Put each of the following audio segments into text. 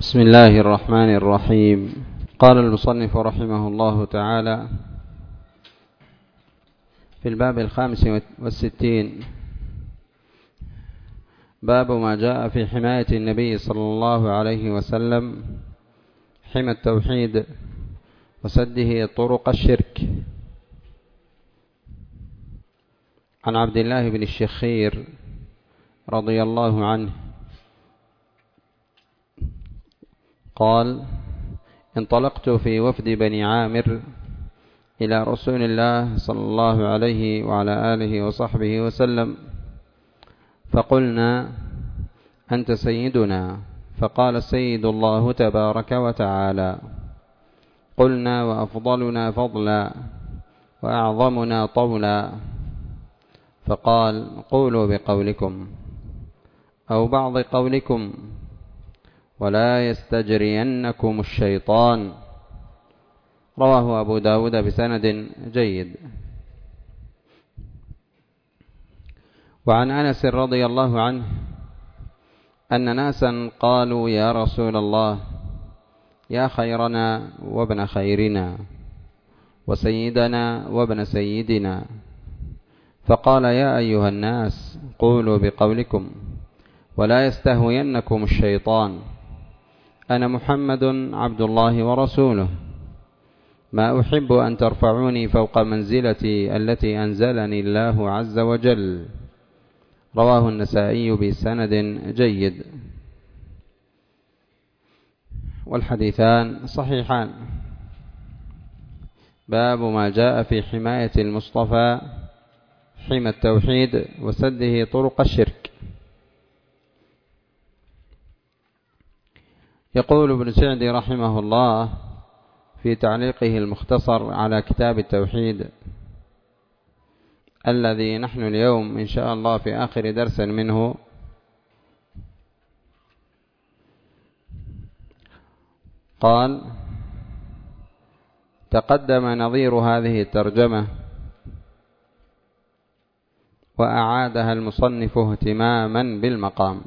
بسم الله الرحمن الرحيم. قال المصنف رحمه الله تعالى في الباب 65: باب ما جاء في حماية النبي صلى الله عليه وسلم حمى التوحيد وسده طرق الشرك. عن عبد الله بن الشخير رضي الله عنه قال: انطلقت في وفد بني عامر إلى رسول الله صلى الله عليه وعلى آله وصحبه وسلم، فقلنا: أنت سيدنا. فقال: السيد الله تبارك وتعالى. قلنا: وأفضلنا فضلا وأعظمنا طولا. فقال: قولوا بقولكم أو بعض قولكم ولا يستجرينكم الشيطان. رواه أبو داود بسند جيد. وعن أنس رضي الله عنه أن ناسا قالوا: يا رسول الله، يا خيرنا وابن خيرنا وسيدنا وابن سيدنا. فقال: يا أيها الناس، قولوا بقولكم ولا يستهوينكم الشيطان. أنا محمد عبد الله ورسوله، ما أحب أن ترفعوني فوق منزلتي التي أنزلني الله عز وجل. رواه النسائي بسند جيد، والحديثان صحيحان. باب ما جاء في حماية المصطفى حمى التوحيد وسده طرق الشرك. يقول ابن سعدي رحمه الله في تعليقه المختصر على كتاب التوحيد الذي نحن اليوم إن شاء الله في آخر درس منه: قال: تقدم نظير هذه الترجمة وأعادها المصنف اهتماما بالمقام.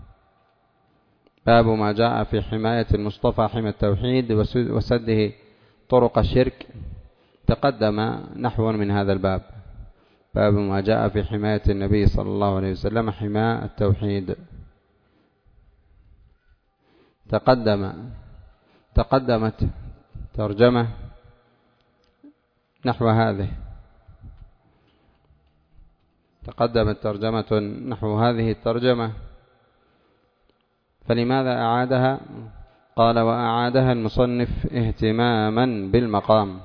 باب ما جاء في حماية المصطفى حمى التوحيد وسده طرق الشرك. تقدم نحو من هذا الباب: باب ما جاء في حماية النبي صلى الله عليه وسلم حماية التوحيد. تقدمت ترجمة نحو هذه، تقدمت ترجمة نحو هذه الترجمة، فلماذا أعادها؟ قال: وأعادها المصنف اهتماما بالمقام.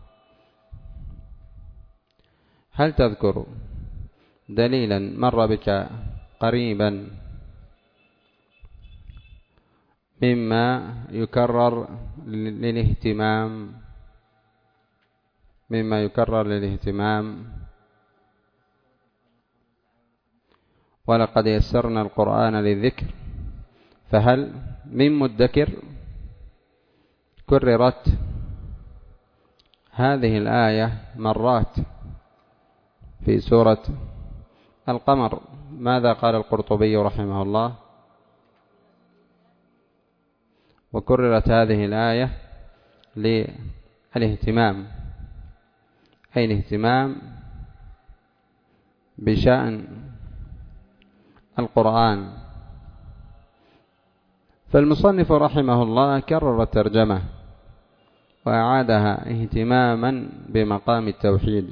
هل تذكر دليلا مر بك قريبا مما يكرر للاهتمام ولقد يسرنا القرآن للذكر؟ فهل من مدكر كررت هذه الآية مرات في سورة القمر؟ ماذا قال القرطبي رحمه الله؟ وكررت هذه الآية للاهتمام، أي الاهتمام بشأن القرآن. فالمصنف رحمه الله كرر الترجمة وأعادها اهتماما بمقام التوحيد.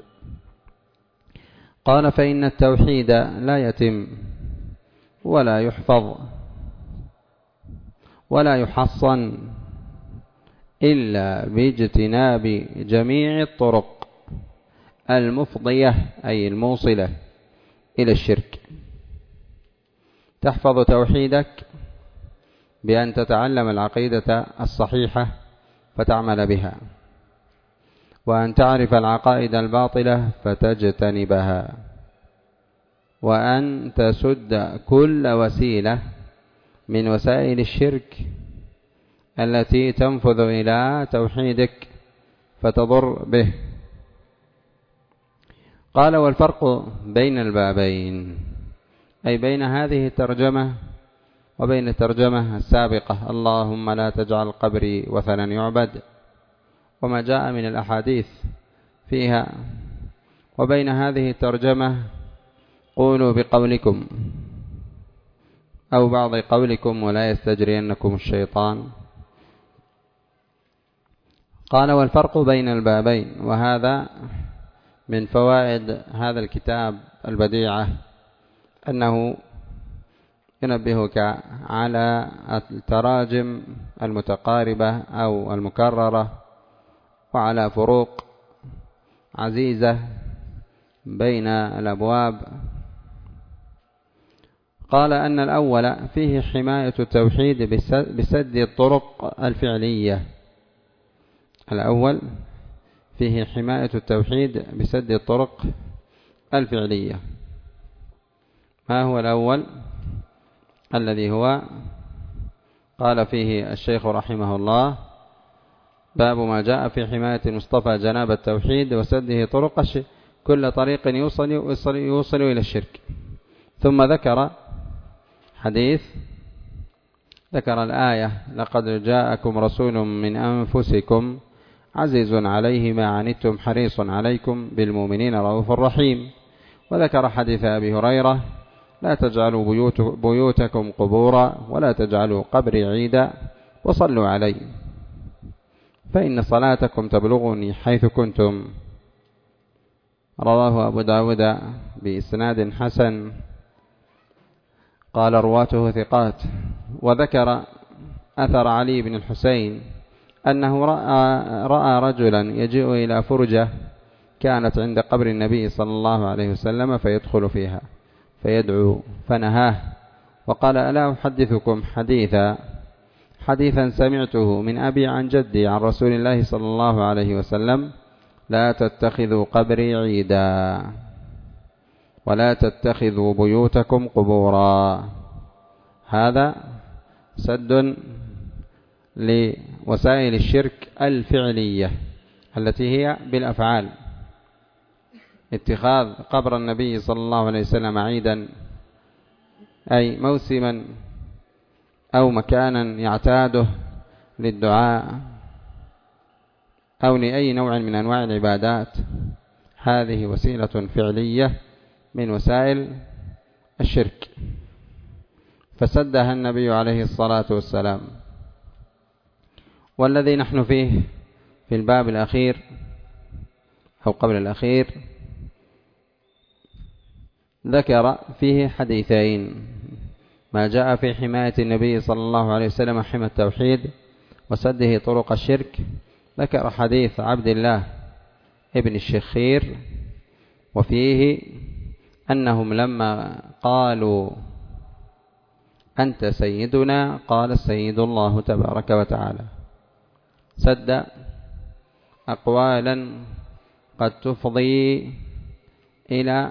قال: فإن التوحيد لا يتم ولا يحفظ ولا يحصن إلا باجتناب جميع الطرق المفضية، أي الموصلة إلى الشرك. تحفظ توحيدك بأن تتعلم العقيدة الصحيحة فتعمل بها، وأن تعرف العقائد الباطلة فتجتنبها، وأن تسد كل وسيلة من وسائل الشرك التي تنفذ إلى توحيدك فتضر به. قال: والفرق بين البابين، أي بين هذه الترجمة وبين الترجمة السابقة اللهم لا تجعل قبري وثنا يعبد، وما جاء من الأحاديث فيها، وبين هذه الترجمة قولوا بقولكم أو بعض قولكم ولا يستجرينكم الشيطان. قال والفرق بين البابين، وهذا من فوائد هذا الكتاب البديعة أنه ينبهك على التراجم المتقاربة أو المكررة وعلى فروق عزيزة بين الأبواب. قال أن الأول فيه حماية التوحيد بسد الطرق الفعلية. الأول فيه حماية التوحيد بسد الطرق الفعلية. ما هو الأول الذي هو قال فيه الشيخ رحمه الله باب ما جاء في حماية المصطفى جناب التوحيد وسده طرق كل طريق يوصل إلى الشرك. ثم ذكر حديث، ذكر الآية لقد جاءكم رسول من أنفسكم عزيز عليه ما عنتم حريص عليكم بالمؤمنين رؤوف رحيم. وذكر حديث أبي هريرة لا تجعلوا بيوتكم قبورا ولا تجعلوا قبري عيدا وصلوا علي فإن صلاتكم تبلغني حيث كنتم. رواه أبو داود بإسناد حسن، قال رواته ثقات. وذكر أثر علي بن الحسين أنه رأى رجلا يجيء إلى فرجة كانت عند قبر النبي صلى الله عليه وسلم فيدخل فيها فيدعو فنهاه وقال ألا أحدثكم حديثا سمعته من أبي عن جدي عن رسول الله صلى الله عليه وسلم لا تتخذوا قبري عيدا ولا تتخذوا بيوتكم قبورا. هذا سد لوسائل الشرك الفعلية التي هي بالأفعال. اتخاذ قبر النبي صلى الله عليه وسلم عيدا أي موسما أو مكانا يعتاده للدعاء أو لأي نوع من أنواع العبادات، هذه وسيلة فعلية من وسائل الشرك فسدها النبي عليه الصلاة والسلام. والذي نحن فيه في الباب الأخير أو قبل الأخير ذكر فيه حديثين ما جاء في حماية النبي صلى الله عليه وسلم حمى التوحيد وسده طرق الشرك. ذكر حديث عبد الله ابن الشخير وفيه أنهم لما قالوا أنت سيدنا قال السيد الله تبارك وتعالى، سد أقوالا قد تفضي إلى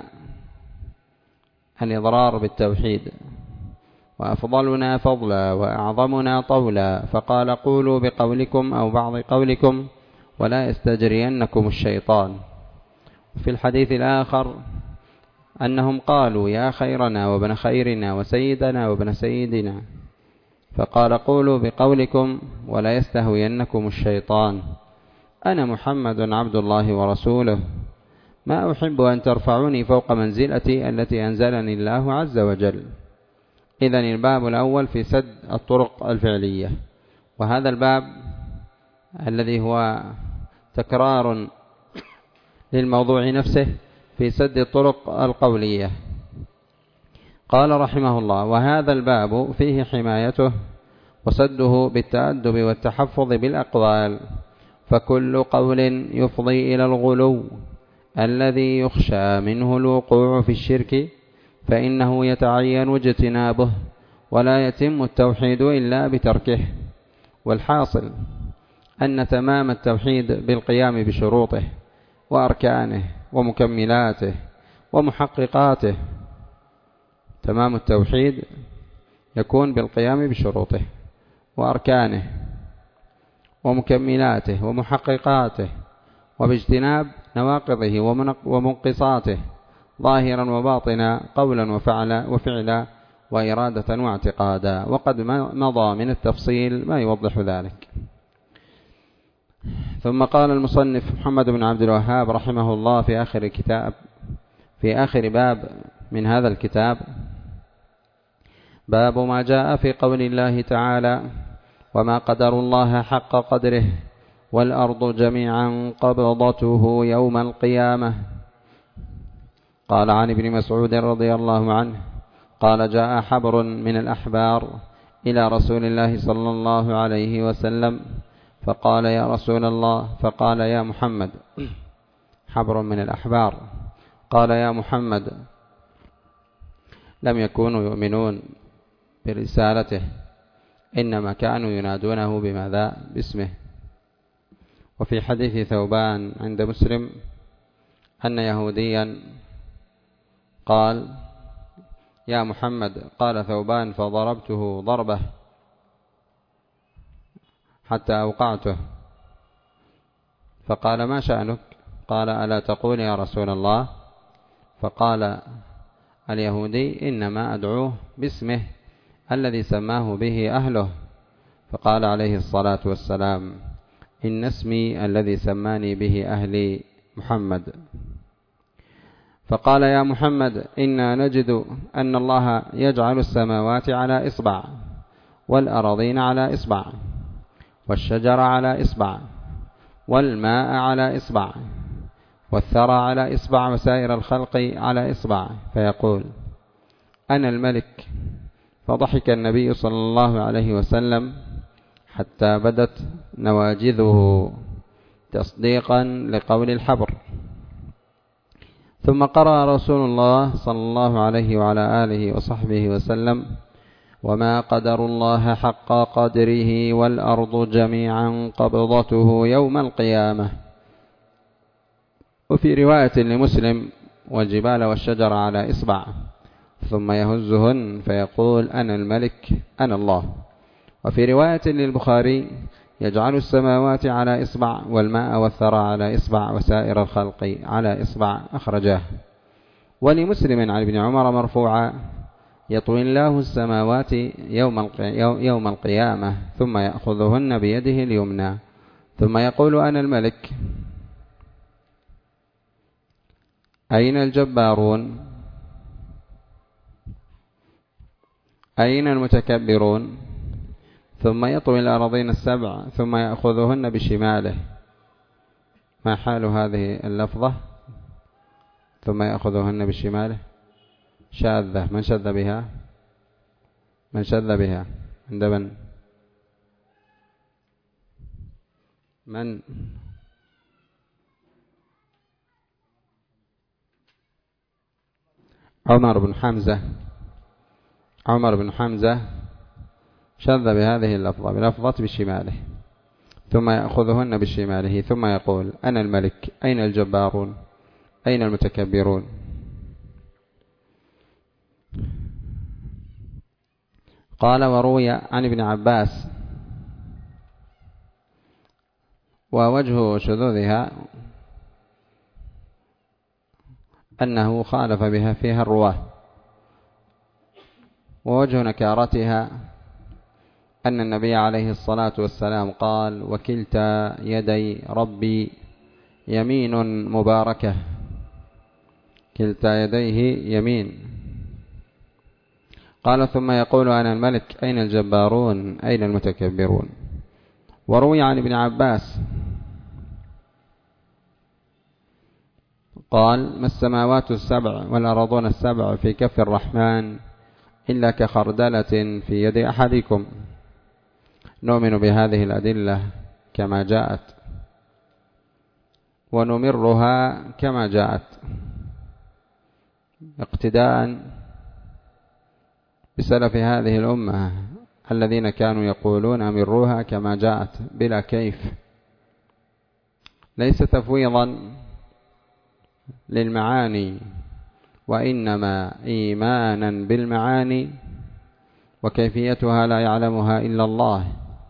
الإضرار بالتوحيد، وأفضلنا فضلا وأعظمنا طولا، فقال قولوا بقولكم أو بعض قولكم ولا يستجرينكم الشيطان. في الحديث الآخر أنهم قالوا يا خيرنا وابن خيرنا وسيدنا وابن سيدنا، فقال قولوا بقولكم ولا يستهوينكم الشيطان أنا محمد عبد الله ورسوله ما أحب أن ترفعوني فوق منزلتي التي أنزلني الله عز وجل. إذن الباب الأول في سد الطرق الفعلية، وهذا الباب الذي هو تكرار للموضوع نفسه في سد الطرق القولية. قال رحمه الله وهذا الباب فيه حمايته وسده بالتأدب والتحفظ بالأقوال، فكل قول يفضي إلى الغلو الذي يخشى منه الوقوع في الشرك فإنه يتعين اجتنابه ولا يتم التوحيد إلا بتركه. والحاصل أن تمام التوحيد بالقيام بشروطه وأركانه ومكملاته ومحققاته. تمام التوحيد يكون بالقيام بشروطه وأركانه ومكملاته ومحققاته وباجتناب نواقضه ومنقصاته ظاهرا وباطنا قولا وفعلا وإرادة واعتقادا، وقد مضى من التفصيل ما يوضح ذلك. ثم قال المصنف محمد بن عبد الوهاب رحمه الله في آخر باب من هذا الكتاب: باب ما جاء في قول الله تعالى: وما قدر الله حق قدره والأرض جميعا قبضته يوم القيامة. قال عن ابن مسعود رضي الله عنه قال: جاء حبر من الأحبار إلى رسول الله صلى الله عليه وسلم فقال: يا رسول الله، فقال: يا محمد. حبر من الأحبار قال: يا محمد. لم يكونوا يؤمنون برسالته، إنما كانوا ينادونه بماذا؟ باسمه. وفي حديث ثوبان عند مسلم أن يهوديا قال: يا محمد. قال ثوبان: فضربته ضربة حتى أوقعته. فقال: ما شأنك؟ قال: ألا تقول يا رسول الله؟ فقال اليهودي: إنما أدعوه باسمه الذي سماه به أهله. فقال عليه الصلاة والسلام: إن اسمي الذي سماني به أهلي محمد. فقال: يا محمد، إنا نجد أن الله يجعل السماوات على إصبع، والأراضين على إصبع، والشجر على إصبع، والماء على إصبع، والثرى على إصبع، وسائر الخلق على إصبع، فيقول: أنا الملك. فضحك النبي صلى الله عليه وسلم حتى بدت نواجذه تصديقا لقول الحبر. ثم قرأ رسول الله صلى الله عليه وعلى آله وصحبه وسلم: وما قدر الله حق قدره والأرض جميعا قبضته يوم القيامة. وفي رواية لمسلم: والجبال والشجر على إصبع، ثم يهزهن فيقول: أنا الملك، أنا الله. وفي رواية للبخاري: يجعل السماوات على إصبع، والماء والثرى على إصبع، وسائر الخلق على إصبع. أخرجاه. ولمسلم عن ابن عمر مرفوعا: يطوي الله السماوات يوم القيامة ثم يأخذهن بيده اليمنى ثم يقول: أنا الملك. أين الجبارون؟ أين المتكبرون؟ ثم يطوي الأراضين السبع ثم يأخذهن بشماله. ما حال هذه اللفظة؟ ثم يأخذهن بشماله شاذة. من شذ بها؟ من شذ بها؟ عند من؟ عمر بن حمزة. عمر بن حمزة شذ بهذه اللفظة بلفظة بشماله، ثم يأخذهن بشماله ثم يقول: أنا الملك. أين الجبارون؟ أين المتكبرون؟ قال: وروي عن ابن عباس. ووجه شذوذها أنه خالف بها فيها الرواه، ووجه نكارتها أن النبي عليه الصلاة والسلام قال: وكلتا يدي ربي يمين مباركة. كلتا يديه يمين. قال: ثم يقول: أنا الملك. أين الجبارون؟ أين المتكبرون؟ وروي عن ابن عباس قال: ما السماوات السبع والأرضون السبع في كف الرحمن إلا كخردلة في يد أحدكم. نؤمن بهذه الأدلة كما جاءت ونمرها كما جاءت اقتداء بسلف هذه الأمة الذين كانوا يقولون أمروها كما جاءت بلا كيف، ليس تفويضا للمعاني، وإنما إيمانا بالمعاني، وكيفيتها لا يعلمها إلا الله.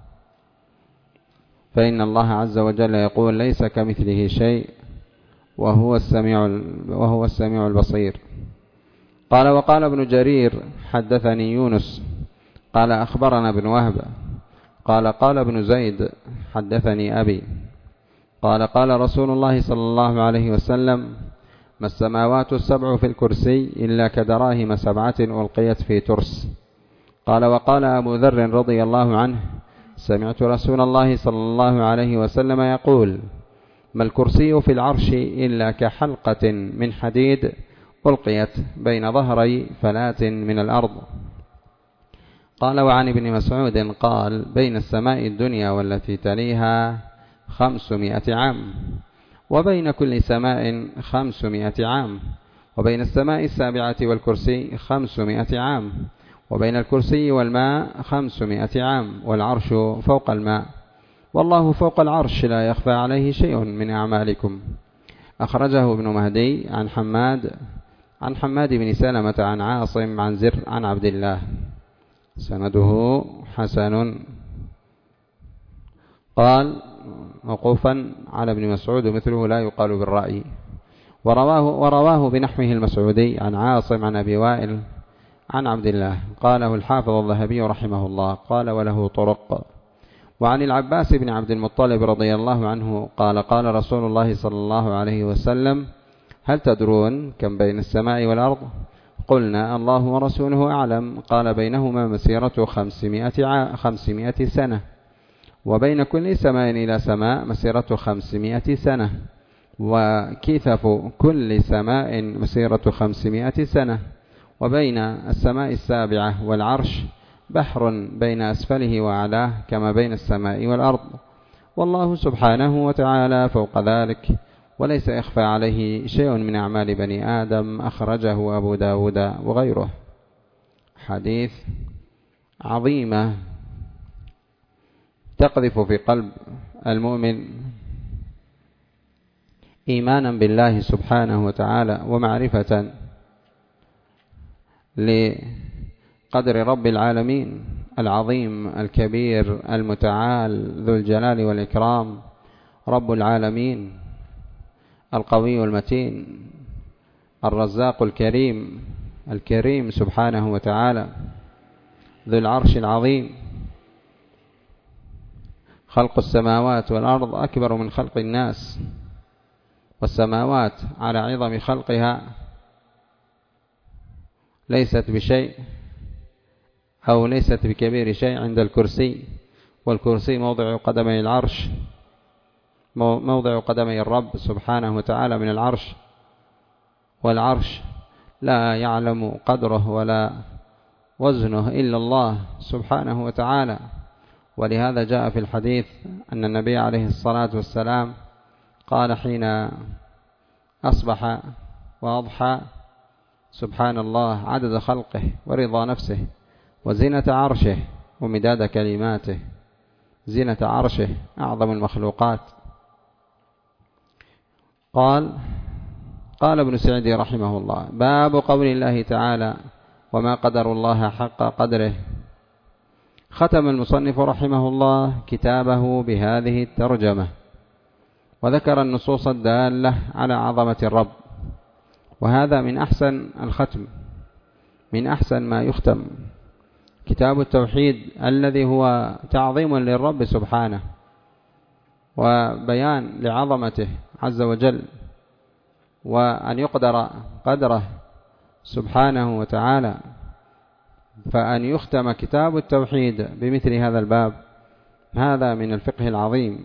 فإن الله عز وجل يقول: ليس كمثله شيء وهو السميع البصير. قال وقال ابن جرير حدثني يونس قال أخبرنا ابن وهب قال قال ابن زيد حدثني أبي قال قال رسول الله صلى الله عليه وسلم ما السماوات السبع في الكرسي إلا كدراهم 7 ألقيت في ترس. قال وقال أبو ذر رضي الله عنه سمعت رسول الله صلى الله عليه وسلم يقول ما الكرسي في العرش إلا كحلقة من حديد ألقيت بين ظهري فلاة من الأرض. قال وعن ابن مسعود قال بين السماء الدنيا والتي تليها 500 عام وبين كل سماء 500 عام وبين السماء السابعة والكرسي 500 عام وبين الكرسي والماء 500 عام والعرش فوق الماء والله فوق العرش لا يخفى عليه شيء من أعمالكم. أخرجه ابن مهدي عن حماد بن سلمة عن عاصم عن زر عن عبد الله سنده حسن. قال موقوفا على ابن مسعود مثله لا يقال بالرأي. ورواه بنحوه المسعودي عن عاصم عن أبي وائل عن عبد الله. قاله الحافظ الذهبي رحمه الله. قال وله طرق. وعن العباس بن عبد المطلب رضي الله عنه قال قال رسول الله صلى الله عليه وسلم هل تدرون كم بين السماء والأرض؟ قلنا الله ورسوله أعلم. قال بينهما مسيرة 500 سنة وبين كل سماء إلى سماء مسيرة 500 سنة وكثف كل سماء مسيرة 500 سنة وبين السماء السابعة والعرش بحر بين أسفله وأعلاه كما بين السماء والأرض والله سبحانه وتعالى فوق ذلك وليس يخفى عليه شيء من أعمال بني آدم. أخرجه أبو داود وغيره. حديث عظيمة تقذف في قلب المؤمن إيمانا بالله سبحانه وتعالى ومعرفة لقدر رب العالمين العظيم الكبير المتعال ذو الجلال والإكرام رب العالمين القوي المتين الرزاق الكريم سبحانه وتعالى ذو العرش العظيم. خلق السماوات والأرض أكبر من خلق الناس والسماوات على عظم خلقها ليست بشيء أو ليست بكبير شيء عند الكرسي والكرسي موضع قدمي العرش موضع قدمي الرب سبحانه وتعالى من العرش والعرش لا يعلم قدره ولا وزنه إلا الله سبحانه وتعالى. ولهذا جاء في الحديث أن النبي عليه الصلاة والسلام قال حين أصبح وأضحى سبحان الله عدد خلقه ورضا نفسه وزينة عرشه ومداد كلماته. زينة عرشه أعظم المخلوقات. قال ابن سعدي رحمه الله باب قول الله تعالى وما قدر الله حق قدره. ختم المصنف رحمه الله كتابه بهذه الترجمة وذكر النصوص الدالة على عظمة الرب وهذا من أحسن الختم من أحسن ما يختم كتاب التوحيد الذي هو تعظيم للرب سبحانه وبيان لعظمته عز وجل وأن يقدر قدره سبحانه وتعالى. فأن يختم كتاب التوحيد بمثل هذا الباب هذا من الفقه العظيم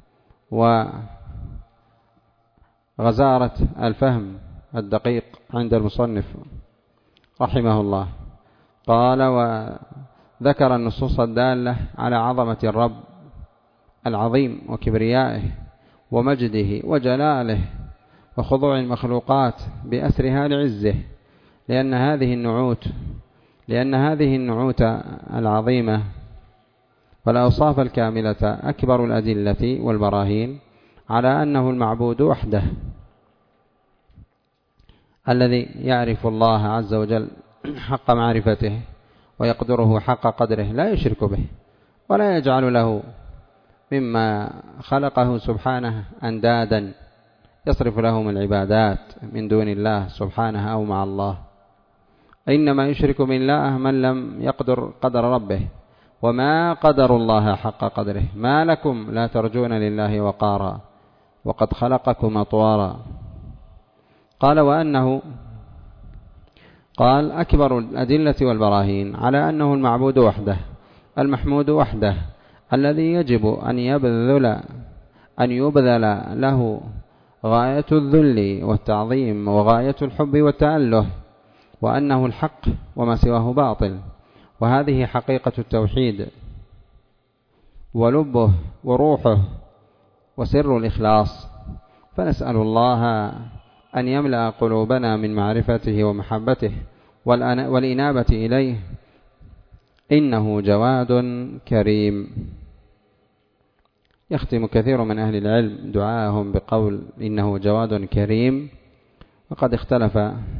وغزارة الفهم الدقيق عند المصنف رحمه الله. قال وذكر النصوص الدالة على عظمة الرب العظيم وكبريائه ومجده وجلاله وخضوع المخلوقات بأسرها لعزه لأن هذه النعوت العظيمة والأوصاف الكاملة أكبر الأدلة والبراهين على أنه المعبود وحده الذي يعرف الله عز وجل حق معرفته ويقدره حق قدره لا يشرك به ولا يجعل له مما خلقه سبحانه أندادا يصرف لهم العبادات من دون الله سبحانه أو مع الله. إنما يشرك بالله من لم يقدر قدر ربه، وما قدر الله حق قدره. ما لكم لا ترجون لله وقارا وقد خلقكم أطوارا. قال وأنه قال أكبر الأدلة والبراهين على أنه المعبود وحده المحمود وحده الذي يجب أن يبذل له غاية الذل والتعظيم وغاية الحب والتأله، وأنه الحق وما سواه باطل. وهذه حقيقة التوحيد ولبه وروحه وسر الإخلاص. فنسأل الله أن يملأ قلوبنا من معرفته ومحبته والإنابة إليه، إنه جواد كريم. يختم كثير من أهل العلم دعاءهم بقول إنه جواد كريم، وقد اختلف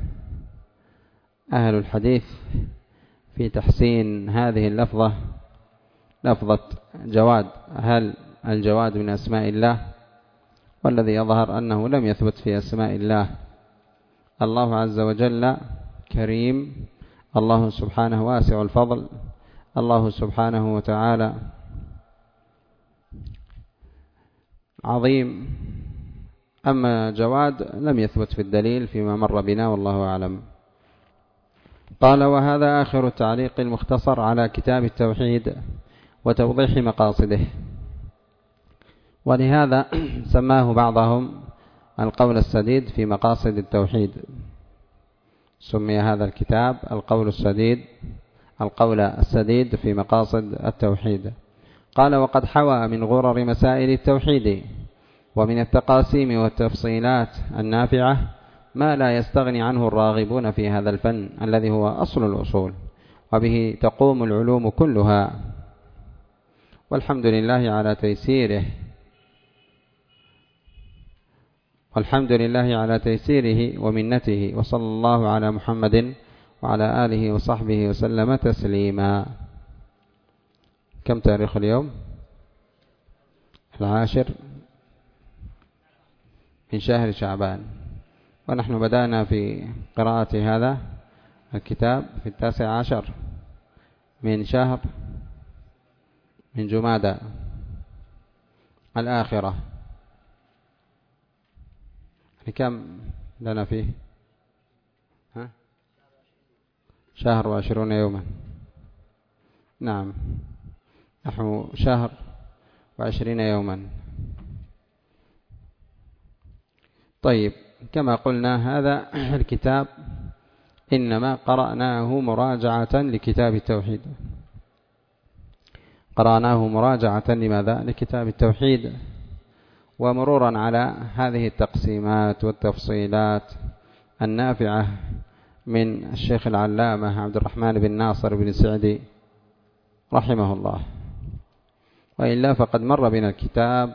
أهل الحديث في تحسين هذه اللفظة، لفظة جواد، هل الجواد من أسماء الله؟ والذي يظهر أنه لم يثبت في أسماء الله. الله عز وجل كريم، الله سبحانه واسع الفضل، الله سبحانه وتعالى عظيم. أما جواد لم يثبت في الدليل فيما مر بنا، والله أعلم. قال وهذا آخر التعليق المختصر على كتاب التوحيد وتوضيح مقاصده، ولهذا سماه بعضهم القول السديد في مقاصد التوحيد. سمي هذا الكتاب القول السديد في مقاصد التوحيد. قال وقد حوى من غرر مسائل التوحيد ومن التقاسيم والتفصيلات النافعة ما لا يستغني عنه الراغبون في هذا الفن الذي هو أصل الأصول، وبه تقوم العلوم كلها. والحمد لله على تيسيره ومنته، وصلى الله على محمد وعلى آله وصحبه وسلم تسليما. كم تاريخ اليوم؟ 10 من شهر شعبان، ونحن بدأنا في قراءة هذا الكتاب في 19 من شهر من جمادى الآخرة. كم لنا فيه؟ شهر 20 يوما. نعم، نحن شهر 20 يوما. طيب، كما قلنا هذا الكتاب إنما قرأناه مراجعة لكتاب التوحيد. قرأناه مراجعة لماذا؟ لكتاب التوحيد، ومرورا على هذه التقسيمات والتفصيلات النافعة من الشيخ العلامة عبد الرحمن بن ناصر بن سعدي رحمه الله. وإلا فقد مر بنا الكتاب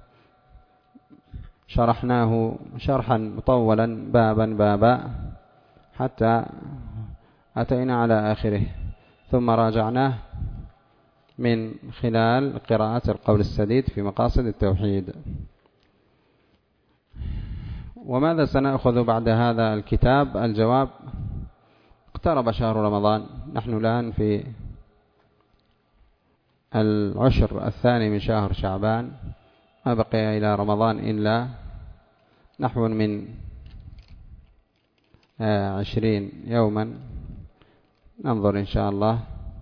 شرحناه شرحا مطولا بابا حتى أتينا على آخره، ثم راجعناه من خلال قراءة القول السديد في مقاصد التوحيد. وماذا سنأخذ بعد هذا الكتاب؟ الجواب: اقترب شهر رمضان، نحن الآن في العشر الثاني من شهر شعبان، ما بقي إلى رمضان إلا نحو من 20 يوما. ننظر إن شاء الله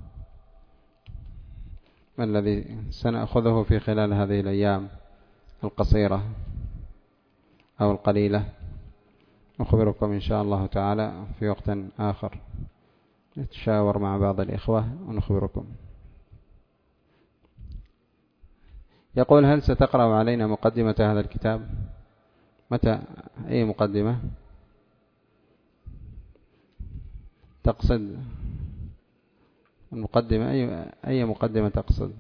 ما الذي سنأخذه في خلال هذه الأيام القصيرة أو القليلة. نخبركم إن شاء الله تعالى في وقت آخر، نتشاور مع بعض الإخوة ونخبركم. يقول: هل ستقرأ علينا مقدمة هذا الكتاب؟ متى؟ أي مقدمة تقصد؟ المقدمة أي مقدمة تقصد؟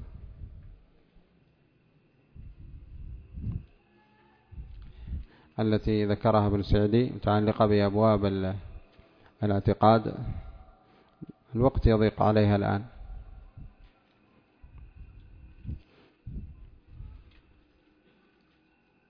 التي ذكرها ابن سعدي متعلقة بأبواب الاعتقاد. الوقت يضيق عليها الآن.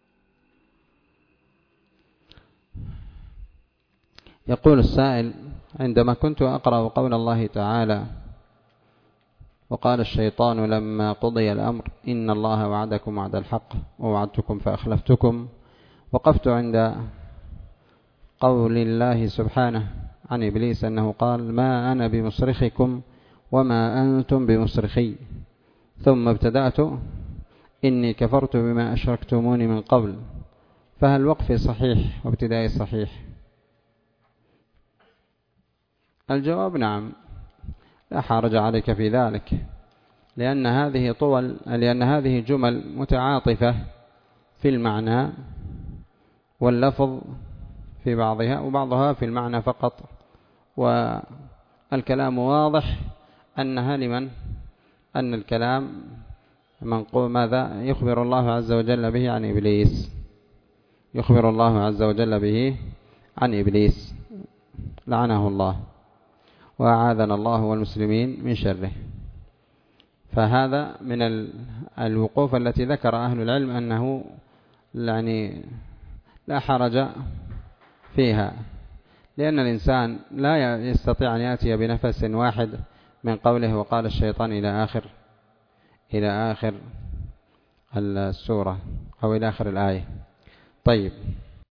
يقول السائل: عندما كنت أقرأ قول الله تعالى: وقال الشيطان لما قضي الأمر إن الله وعدكم وعد الحق ووعدتكم فأخلفتكم، وقفت عند قول الله سبحانه عن إبليس أنه قال: ما أنا بمصرخكم وما أنتم بمصرخي، ثم ابتدأت: إني كفرت بما أشركتموني من قبل. فهل وقفي صحيح وابتدائي صحيح؟ الجواب نعم، لا حرج عليك في ذلك، لأن هذه جمل متعاطفة في المعنى واللفظ في بعضها، وبعضها في المعنى فقط، والكلام واضح أنها لمن؟ أن الكلام منقول ماذا؟ يخبر الله عز وجل به عن إبليس، يخبر الله عز وجل به عن إبليس لعنه الله وأعاذنا الله والمسلمين من شره. فهذا من الوقوف التي ذكر أهل العلم أنه يعني لا حرج فيها، لأن الإنسان لا يستطيع أن يأتي بنفس واحد من قوله وقال الشيطان إلى آخر السورة أو إلى آخر الآية. طيب.